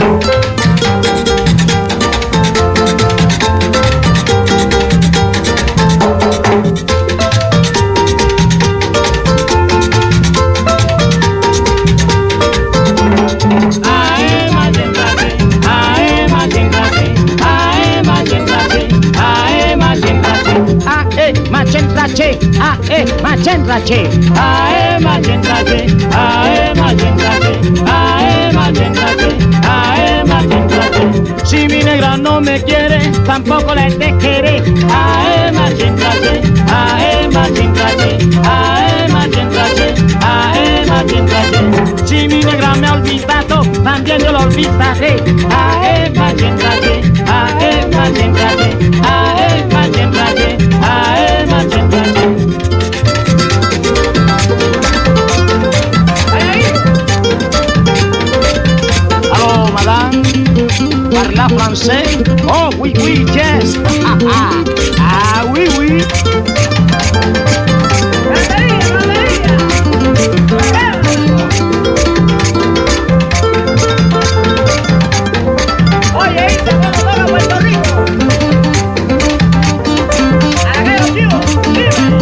Macendrace, ae macendrace, ae macendrace, ae macendrace, ae macendrace. Si mi negra no me quiere, tampoco la dejaré. Ae macendrace, ae macendrace, ae macendrace, ae macendrace. Si mi negra me ha olvidado, también yo lo olvidaré. Ae macendrace, ae macendrace, ae macendrace, ae macendrace. Parla français? Oh oui, oui, yes. Ah, oui, oui. Oye, ¿viste cómo toca Puerto Rico? Araquero, chivo, dime.